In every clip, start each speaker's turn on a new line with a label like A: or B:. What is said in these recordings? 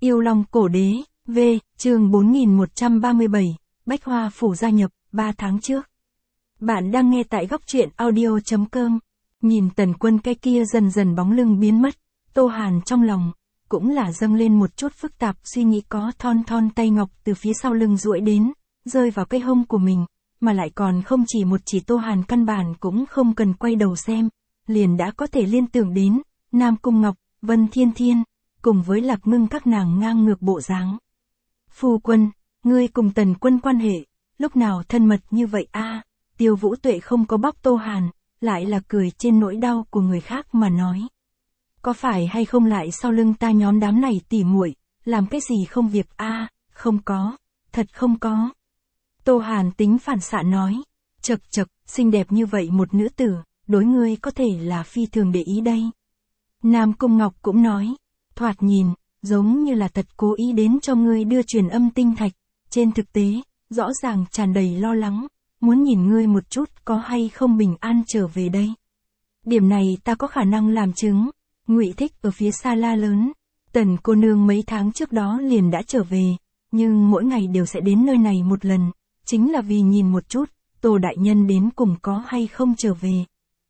A: Yêu Long Cổ Đế, V, chương 4137, Bách Hoa Phủ gia nhập, 3 tháng trước. Bạn đang nghe tại góc truyện audio.com. Nhìn Tần Quân cái kia dần dần bóng lưng biến mất, Tô Hàn trong lòng, cũng là dâng lên một chút phức tạp suy nghĩ, có thon thon tay ngọc từ phía sau lưng duỗi đến, rơi vào cái hông của mình, mà lại còn không chỉ một chỉ. Tô Hàn căn bản cũng không cần quay đầu xem, liền đã có thể liên tưởng đến, Nam Cung Ngọc, Vân Thiên Thiên, cùng với Lạc Ngưng các nàng ngang ngược bộ dáng. Phu quân, ngươi cùng Tần Quân quan hệ, lúc nào thân mật như vậy a? Tiêu Vũ Tuệ không có bóc Tô Hàn, lại là cười trên nỗi đau của người khác mà nói. Có phải hay không lại sau lưng ta nhóm đám này tỉ muội, làm cái gì không việc a? Không có, thật không có. Tô Hàn tính phản xạ nói, chậc chậc, xinh đẹp như vậy một nữ tử, đối ngươi có thể là phi thường để ý đây. Nam Cung Ngọc cũng nói, thoạt nhìn, giống như là thật cố ý đến cho ngươi đưa truyền âm tinh thạch, trên thực tế, rõ ràng tràn đầy lo lắng, muốn nhìn ngươi một chút có hay không bình an trở về đây. Điểm này ta có khả năng làm chứng. Ngụy Thích ở phía xa la lớn, Tần cô nương mấy tháng trước đó liền đã trở về, nhưng mỗi ngày đều sẽ đến nơi này một lần, chính là vì nhìn một chút, Tô đại nhân đến cùng có hay không trở về.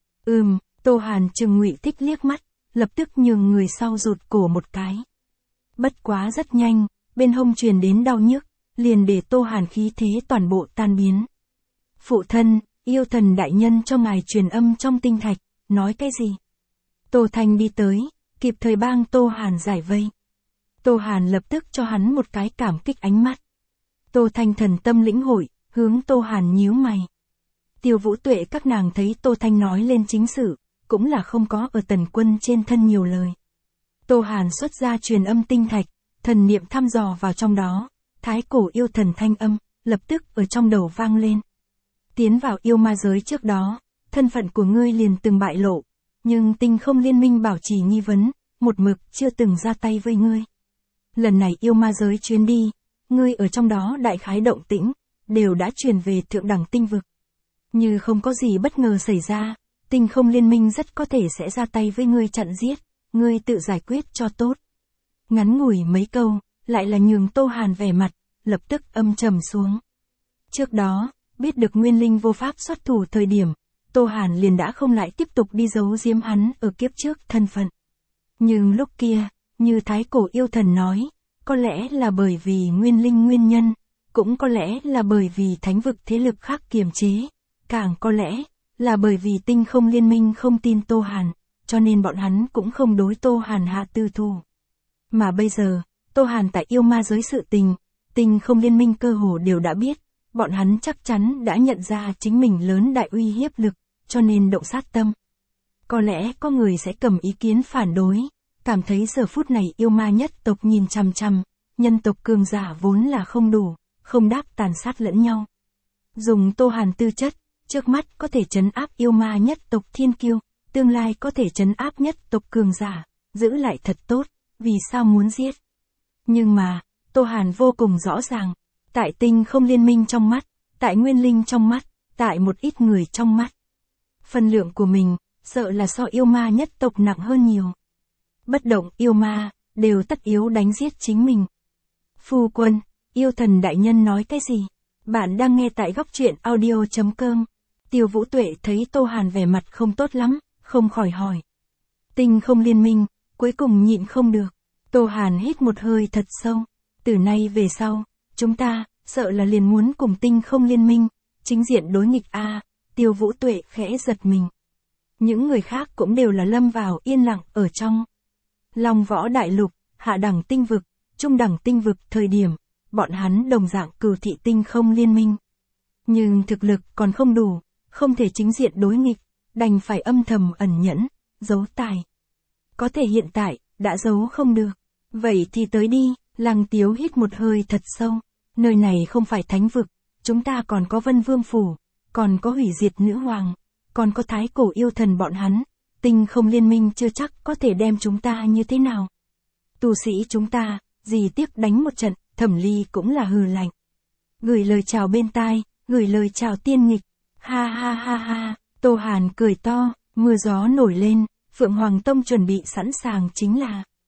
A: Tô Hàn chừng Ngụy Thích liếc mắt, lập tức nhường người sau rụt cổ một cái. Bất quá rất nhanh, bên hông truyền đến đau nhức, liền để Tô Hàn khí thế toàn bộ tan biến. Phụ thân, yêu thần đại nhân cho ngài truyền âm trong tinh thạch, nói cái gì? Tô Thanh đi tới, kịp thời bang Tô Hàn giải vây. Tô Hàn lập tức cho hắn một cái cảm kích ánh mắt. Tô Thanh thần tâm lĩnh hội, hướng Tô Hàn nhíu mày. Tiêu Vũ Tuệ các nàng thấy Tô Thanh nói lên chính sự, cũng là không có ở Tần Quân trên thân nhiều lời. Tô Hàn xuất ra truyền âm tinh thạch, thần niệm thăm dò vào trong đó, thái cổ yêu thần thanh âm, lập tức ở trong đầu vang lên. Tiến vào yêu ma giới trước đó, thân phận của ngươi liền từng bại lộ, nhưng Tinh Không Liên minh bảo trì nghi vấn, một mực chưa từng ra tay với ngươi. Lần này yêu ma giới chuyến đi, ngươi ở trong đó đại khái động tĩnh, đều đã truyền về thượng đẳng tinh vực. Như không có gì bất ngờ xảy ra, Tinh Không Liên minh rất có thể sẽ ra tay với ngươi chặn giết, ngươi tự giải quyết cho tốt. Ngắn ngủi mấy câu, lại là nhường Tô Hàn vẻ mặt, lập tức âm trầm xuống. Trước đó, biết được Nguyên Linh vô pháp xuất thủ thời điểm, Tô Hàn liền đã không lại tiếp tục đi giấu giếm hắn ở kiếp trước thân phận. Nhưng lúc kia, như thái cổ yêu thần nói, có lẽ là bởi vì Nguyên Linh nguyên nhân, cũng có lẽ là bởi vì thánh vực thế lực khác kiềm chế, càng có lẽ là bởi vì Tinh Không Liên minh không tin Tô Hàn, cho nên bọn hắn cũng không đối Tô Hàn hạ tư thù. Mà bây giờ, Tô Hàn tại yêu ma giới sự tình, Tinh Không Liên minh cơ hồ đều đã biết, bọn hắn chắc chắn đã nhận ra chính mình lớn đại uy hiếp lực, cho nên động sát tâm. Có lẽ có người sẽ cầm ý kiến phản đối, cảm thấy giờ phút này yêu ma nhất tộc nhìn chằm chằm, nhân tộc cường giả vốn là không đủ, không đáp tàn sát lẫn nhau. Dùng Tô Hàn tư chất, trước mắt có thể trấn áp yêu ma nhất tộc thiên kiêu, tương lai có thể trấn áp nhất tộc cường giả, giữ lại thật tốt, vì sao muốn giết. Nhưng mà, Tô Hàn vô cùng rõ ràng, tại Tinh Không Liên minh trong mắt, tại Nguyên Linh trong mắt, tại một ít người trong mắt. Phần lượng của mình, sợ là so yêu ma nhất tộc nặng hơn nhiều. Bất động yêu ma, đều tất yếu đánh giết chính mình. Phu quân, yêu thần đại nhân nói cái gì? Bạn đang nghe tại góc truyện audio.com. Tiêu Vũ Tuệ thấy Tô Hàn vẻ mặt không tốt lắm, không khỏi hỏi. Tinh Không Liên minh, cuối cùng nhịn không được. Tô Hàn hít một hơi thật sâu. Từ nay về sau, chúng ta, sợ là liền muốn cùng Tinh Không Liên minh, chính diện đối nghịch a. Tiêu Vũ Tuệ khẽ giật mình. Những người khác cũng đều là lâm vào yên lặng ở trong. Long Võ Đại Lục, hạ đẳng tinh vực, trung đẳng tinh vực thời điểm, bọn hắn đồng dạng cừu thị Tinh Không Liên minh. Nhưng thực lực còn không đủ, không thể chính diện đối nghịch, đành phải âm thầm ẩn nhẫn, giấu tài. Có thể hiện tại, đã giấu không được. Vậy thì tới đi, Lăng Tiếu hít một hơi thật sâu. Nơi này không phải thánh vực, chúng ta còn có Vân Vương Phủ, còn có hủy diệt nữ hoàng, còn có thái cổ yêu thần bọn hắn, Tinh Không Liên minh chưa chắc có thể đem chúng ta như thế nào. Tu sĩ chúng ta, gì tiếc đánh một trận, Thẩm Ly cũng là hừ lạnh. Gửi lời chào bên tai, gửi lời chào tiên nghịch, ha ha ha ha, Tô Hàn cười to, mưa gió nổi lên, Phượng Hoàng Tông chuẩn bị sẵn sàng chính là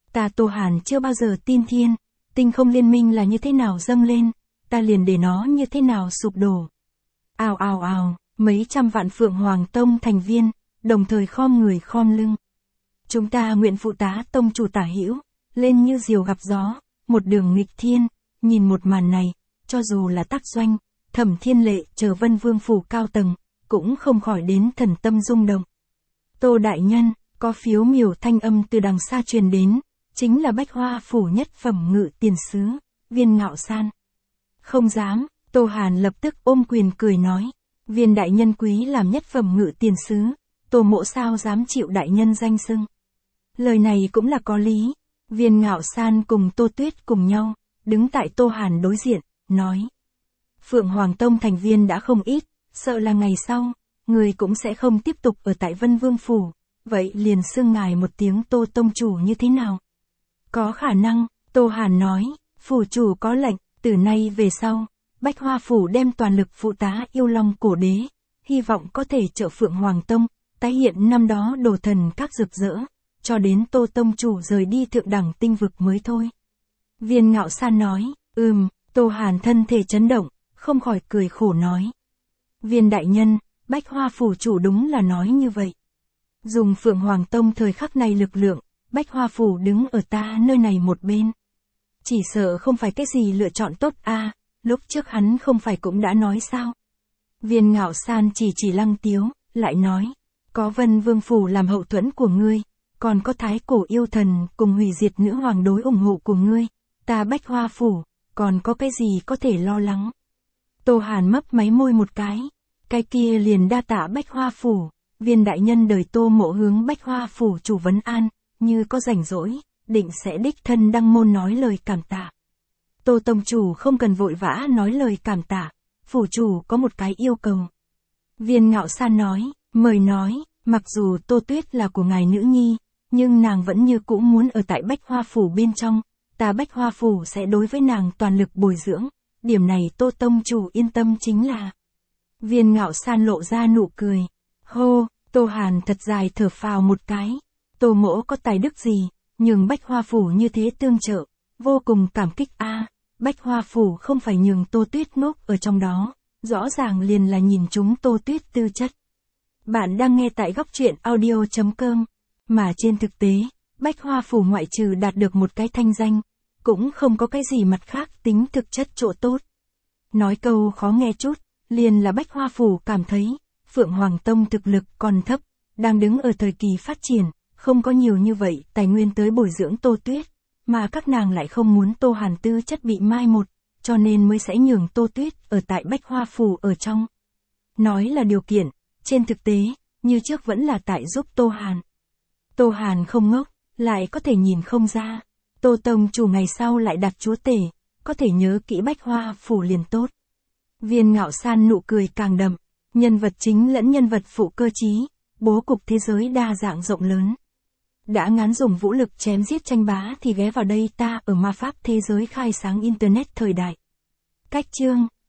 A: Ta Tô Hàn chưa bao giờ tin thiên, tinh không liên minh là như thế nào dâng lên, ta liền để nó như thế nào sụp đổ. Ào ào ào, mấy trăm vạn Phượng Hoàng Tông thành viên, đồng thời khom người khom lưng. Chúng ta nguyện phụ tá tông chủ Tả Hữu, lên như diều gặp gió, một đường nghịch thiên, nhìn một màn này, cho dù là Tắc Doanh, Thẩm Thiên Lệ chờ Vân Vương phủ cao tầng, cũng không khỏi đến thần tâm rung động. Tô đại nhân, có phiếu miểu thanh âm từ đằng xa truyền đến, chính là Bách Hoa phủ nhất phẩm ngự tiền sứ, Viên Ngạo San. Không dám, Tô Hàn lập tức ôm quyền cười nói, Viên đại nhân quý làm nhất phẩm ngự tiền sứ, Tô mỗ sao dám chịu đại nhân danh xưng. Lời này cũng là có lý. Viên Ngạo San cùng Tô Tuyết cùng nhau, đứng tại Tô Hàn đối diện, nói. Phượng Hoàng Tông thành viên đã không ít, sợ là ngày sau, người cũng sẽ không tiếp tục ở tại Vân Vương phủ, vậy liền xưng ngài một tiếng Tô tông chủ như thế nào? Có khả năng, Tô Hàn nói, phủ chủ có lệnh, từ nay về sau, Bách Hoa phủ đem toàn lực phụ tá yêu long cổ đế, hy vọng có thể trợ Phượng Hoàng Tông, tái hiện năm đó đồ thần các rực rỡ, cho đến Tô tông chủ rời đi thượng đẳng tinh vực mới thôi. Viên Ngạo San nói, Tô Hàn thân thể chấn động, không khỏi cười khổ nói. Viên đại nhân, Bách Hoa phủ chủ đúng là nói như vậy. Dùng Phượng Hoàng Tông thời khắc này lực lượng, Bách Hoa phủ đứng ở ta nơi này một bên. Chỉ sợ không phải cái gì lựa chọn tốt a, lúc trước hắn không phải cũng đã nói sao. Viên Ngạo San chỉ Lăng Tiếu, lại nói, có Vân Vương phủ làm hậu thuẫn của ngươi, còn có Thái Cổ yêu thần cùng hủy diệt nữ hoàng đối ủng hộ của ngươi, ta Bách Hoa phủ, còn có cái gì có thể lo lắng. Tô Hàn mấp máy môi một cái kia liền đa tạ Bách Hoa phủ, Viên đại nhân đời Tô mộ hướng Bách Hoa phủ chủ vấn an, như có rảnh rỗi, định sẽ đích thân đăng môn nói lời cảm tạ. Tô tông chủ không cần vội vã nói lời cảm tạ, phủ chủ có một cái yêu cầu. Viên Ngạo San nói, mời nói, mặc dù Tô Tuyết là của ngài nữ nhi, nhưng nàng vẫn như cũ muốn ở tại Bách Hoa phủ bên trong, ta Bách Hoa phủ sẽ đối với nàng toàn lực bồi dưỡng, điểm này Tô tông chủ yên tâm chính là. Viên Ngạo San lộ ra nụ cười. Hô, Tô Hàn thật dài thở phào một cái. Tô mỗ có tài đức gì, nhường Bách Hoa phủ như thế tương trợ, vô cùng cảm kích a. Bách Hoa phủ không phải nhường Tô Tuyết ngốc ở trong đó, rõ ràng liền là nhìn chúng Tô Tuyết tư chất. Bạn đang nghe tại góc truyện audio.com, mà trên thực tế, Bách Hoa phủ ngoại trừ đạt được một cái thanh danh, cũng không có cái gì mặt khác tính thực chất chỗ tốt. Nói câu khó nghe chút, liền là Bách Hoa phủ cảm thấy, Phượng Hoàng Tông thực lực còn thấp, đang đứng ở thời kỳ phát triển, không có nhiều như vậy tài nguyên tới bồi dưỡng Tô Tuyết, mà các nàng lại không muốn Tô Hàn tư chất bị mai một, cho nên mới sẽ nhường Tô Tuyết ở tại Bách Hoa phủ ở trong. Nói là điều kiện, trên thực tế, như trước vẫn là tại giúp Tô Hàn. Tô Hàn không ngốc, lại có thể nhìn không ra. Tô tông chủ ngày sau lại đặt chúa tể, có thể nhớ kỹ Bách Hoa phủ liền tốt. Viên Ngạo San nụ cười càng đậm, nhân vật chính lẫn nhân vật phụ cơ trí, bố cục thế giới đa dạng rộng lớn. Đã ngán dùng vũ lực chém giết tranh bá thì ghé vào đây ta ở ma pháp thế giới khai sáng Internet thời đại. Cách chương